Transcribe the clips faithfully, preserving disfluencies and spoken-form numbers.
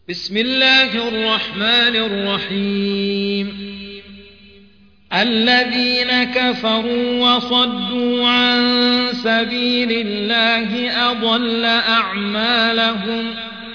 بسم الله الرحمن الرحيم الذين كفروا وصدوا عن سبيل الله أضل أعمالهم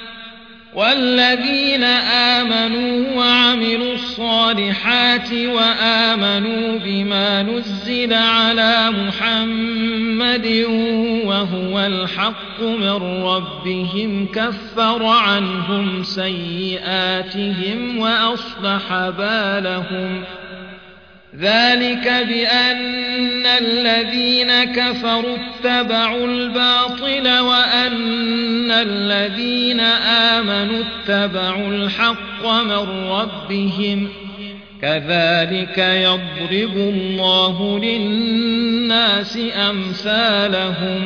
والذين آمنوا وعملوا الصالحات وآمنوا بما نزل على محمد وهو الحق من ربهم كفر عنهم سيئاتهم وأصلح بالهم ذلك بأن الذين كفروا اتبعوا الباطل وأن الذين آمنوا اتبعوا الحق من ربهم كذلك يضرب الله للناس أمثالهم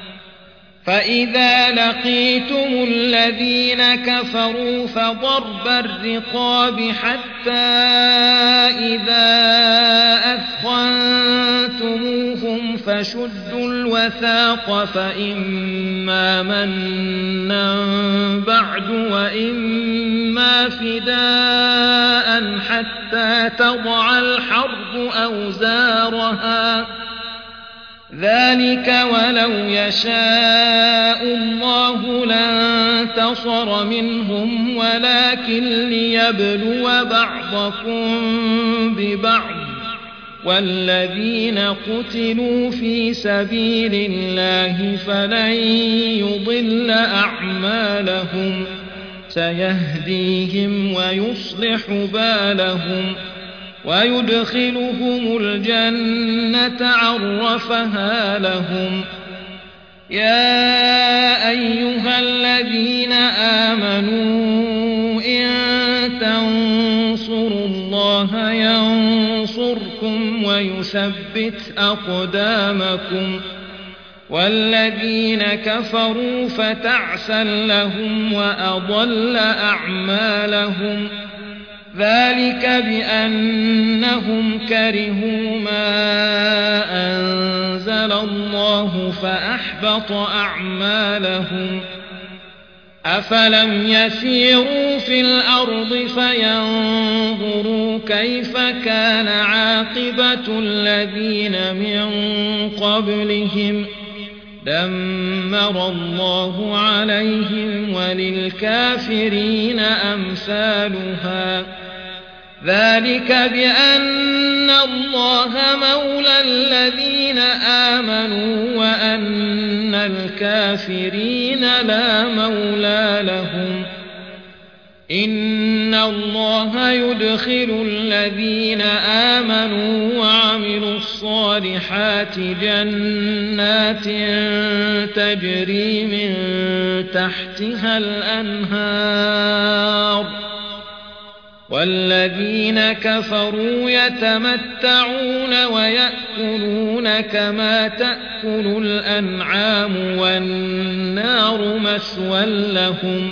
فإذا لقيتم الذين كفروا فضرب الرقاب حتى إذا أثخنتموهم فشدوا الوثاق فإما منا بعد وإما فداء حتى تضع الحرب أوزارها ذلك ولو يشاء الله لانتصر منهم ولكن ليبلو بعضكم ببعض والذين قتلوا في سبيل الله فلن يضل أعمالهم سيهديهم ويصلح بالهم ويدخلهم الجنة عرفها لهم يا أيها الذين آمنوا إن تنصروا الله ينصركم ويثبت أقدامكم والذين كفروا فتعسا لهم وأضل أعمالهم ذلك بأنهم كرهوا ما أنزل الله فأحبط أعمالهم أفلم يسيروا في الأرض فينظروا كيف كان عاقبة الذين من قبلهم دمر الله عليهم وللكافرين أمثالها ذلك بأن الله مولى الذين آمنوا وأن الكافرين لا مولى لهم إن الله يدخل الذين آمنوا وعملوا الصالحات جنات تجري من تحتها الأنهار والذين كفروا يتمتعون ويأكلون كما تأكل الأنعام والنار مثوى لهم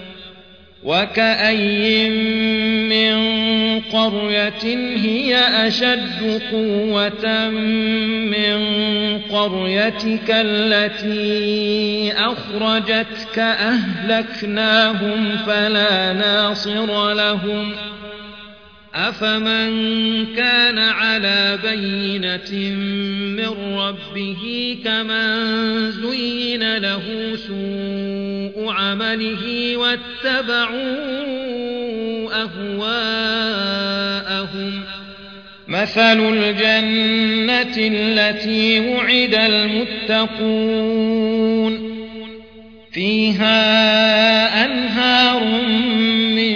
وكأي من قرية هي أشد قوة من قريتك التي أخرجتك أهلكناهم فلا ناصر لهم أفمن كان على بينة من ربه كمن زين له سوء عمله واتبعوا أهواءهم مثل الجنة التي وعد المتقون فيها أنهار من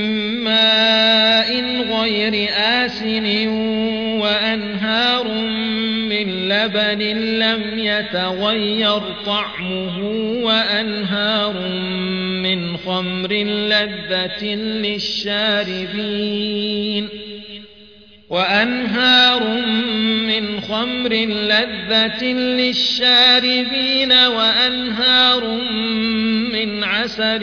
ماء غير آسن وأنهار من لبن لم يتغير طعمه وأنهار من خمر لذة للشاربين وأنهار من خمر لذة للشاربين وأنهار من عسل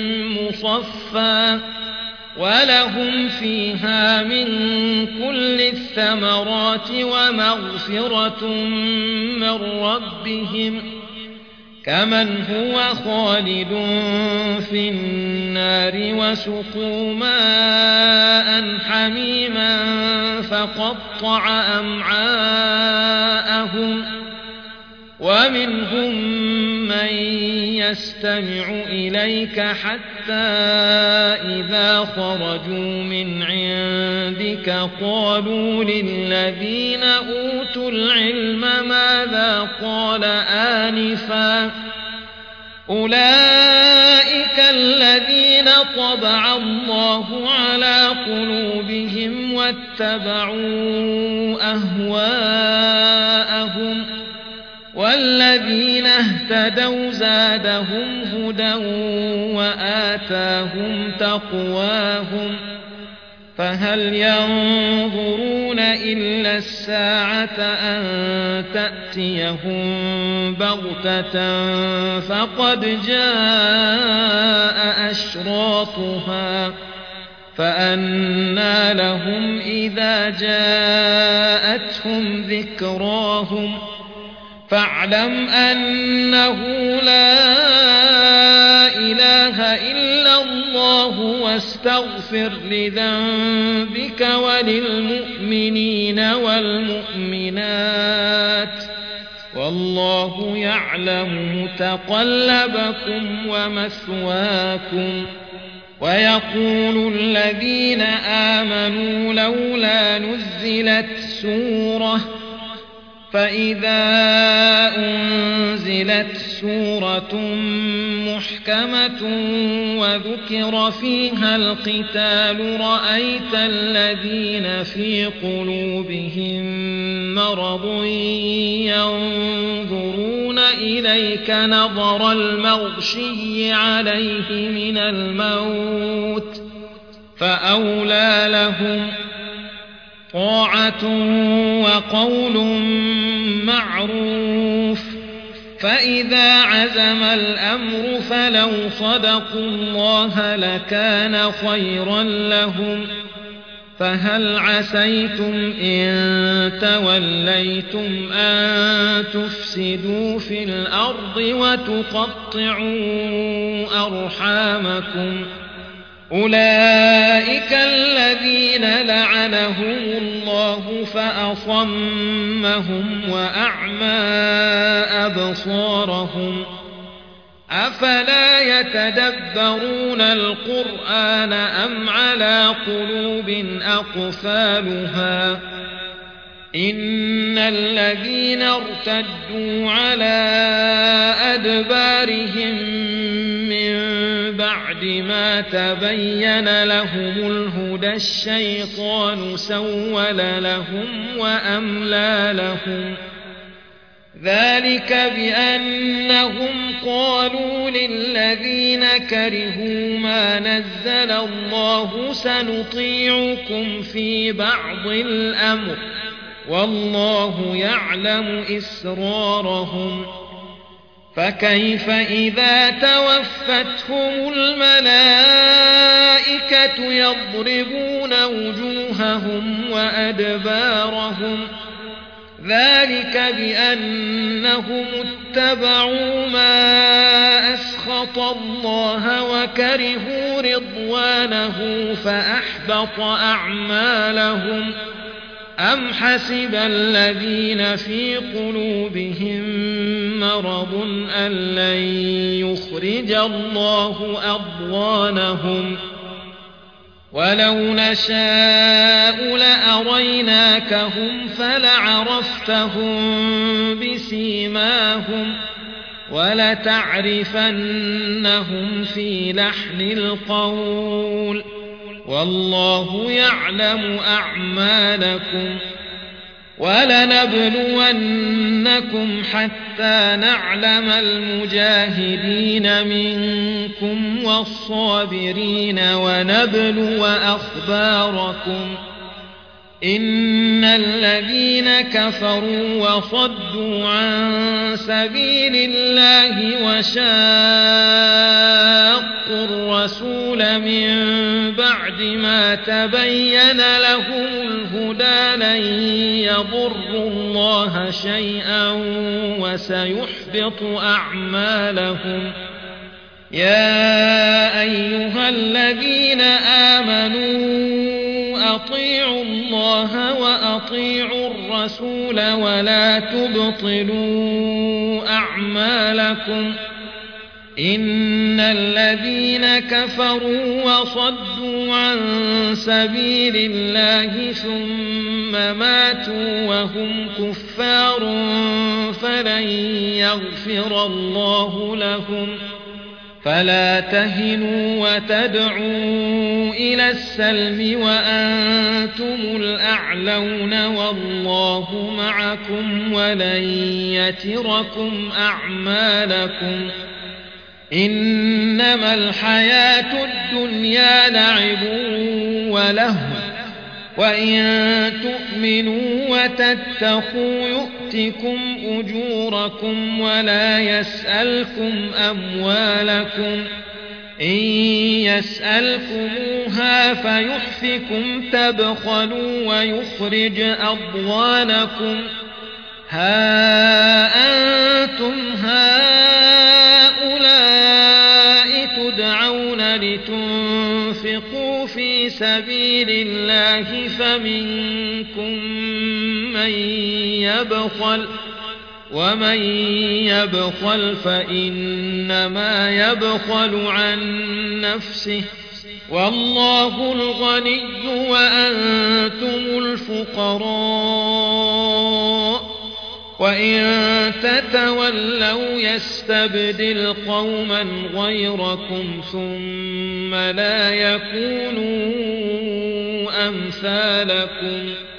مصفى ولهم فيها من كل الثمرات ومغفرة من ربهم كمن هو خالد في النار وسقوا ماء حميما فقطع أمعاءهم ومنهم من يستمع إليك حتى إذا خرجوا من عندك قالوا للذين أوتوا العلم ماذا قال آنفا أولئك الذين طبع الله على قلوبهم واتبعوا أهواءهم والذين اهتدوا زادهم هدى وآتاهم تقواهم فهل ينظرون إلا الساعة أن تأتيهم بغتة فقد جاء أشراطها فأنى لهم إذا جاءتهم ذكراهم فاعلم أنه لا إله إلا الله واستغفر لذنبك وللمؤمنين والمؤمنات والله يعلم متقلبكم ومثواكم ويقول الذين آمنوا لولا نزلت سورة فإذا أنزلت سورة محكمة وذكر فيها القتال رأيت الذين في قلوبهم مرض ينظرون إليك نظر المغشي عليه من الموت فأولى لهم طاعة وقول معروف فإذا عزم الأمر فلو صدقوا الله لكان خيرا لهم فهل عسيتم إن توليتم أن تفسدوا في الأرض وتقطعوا أرحامكم أولئك الذين لعنهم الله فأصمهم وأعمى أبصارهم أفلا يتدبرون القرآن أم على قلوب أقفالها إن الذين ارتدوا على أدبارهم من بعد ما تبين لهم الهدى الشيطان سول لهم وأملى لهم ذلك بأنهم قالوا للذين كرهوا ما نزل الله سنطيعكم في بعض الأمر والله يعلم إسرارهم فكيف إذا توفتهم الملائكة يضربون وجوههم وأدبارهم ذلك بأنهم اتبعوا ما أسخط الله وكرهوا رضوانه فأحبط أعمالهم أم حسب الذين في قلوبهم مرض أن لن يخرج الله أضغانهم ولو نشاء لأريناكهم فلعرفتهم بسيماهم ولتعرفنهم في لحن القول والله يعلم أعمالكم ولنبلونكم حتى نعلم المجاهدين منكم والصابرين ونبلو أخباركم إن الذين كفروا وصدوا عن سبيل الله وشاقوا الرسول من بعد ما تبين لهم الهدى لن يضروا الله شيئا وسيحبط أعمالهم. يا أيها الذين آمنوا أطيعوا الله وأطيعوا الرسول ولا تبطلوا أعمالكم. إن الذين كفروا وصدوا عن سبيل الله ثم ماتوا وهم كفار فلن يغفر الله لهم. فلا تهنوا وتدعوا إلى السلم وأنتم الأعلون والله معكم ولن يتركم أعمالكم. إنما الحياة الدنيا لعب ولهو وإن تؤمنوا وتتقوا يؤتكم أجوركم ولا يسألكم أموالكم. إن يسألكموها فيحفكم تبخلوا ويخرج أضغانكم. ها أنتم هؤلاء تدعون لتنفقوا في سبيل الله فمنكم من يبخل ومن يبخل فإنما يبخل عن نفسه والله الغني وأنتم الفقراء. وإن تتولوا يستبدل قوما غيركم ثم لا يكونوا أمثالكم.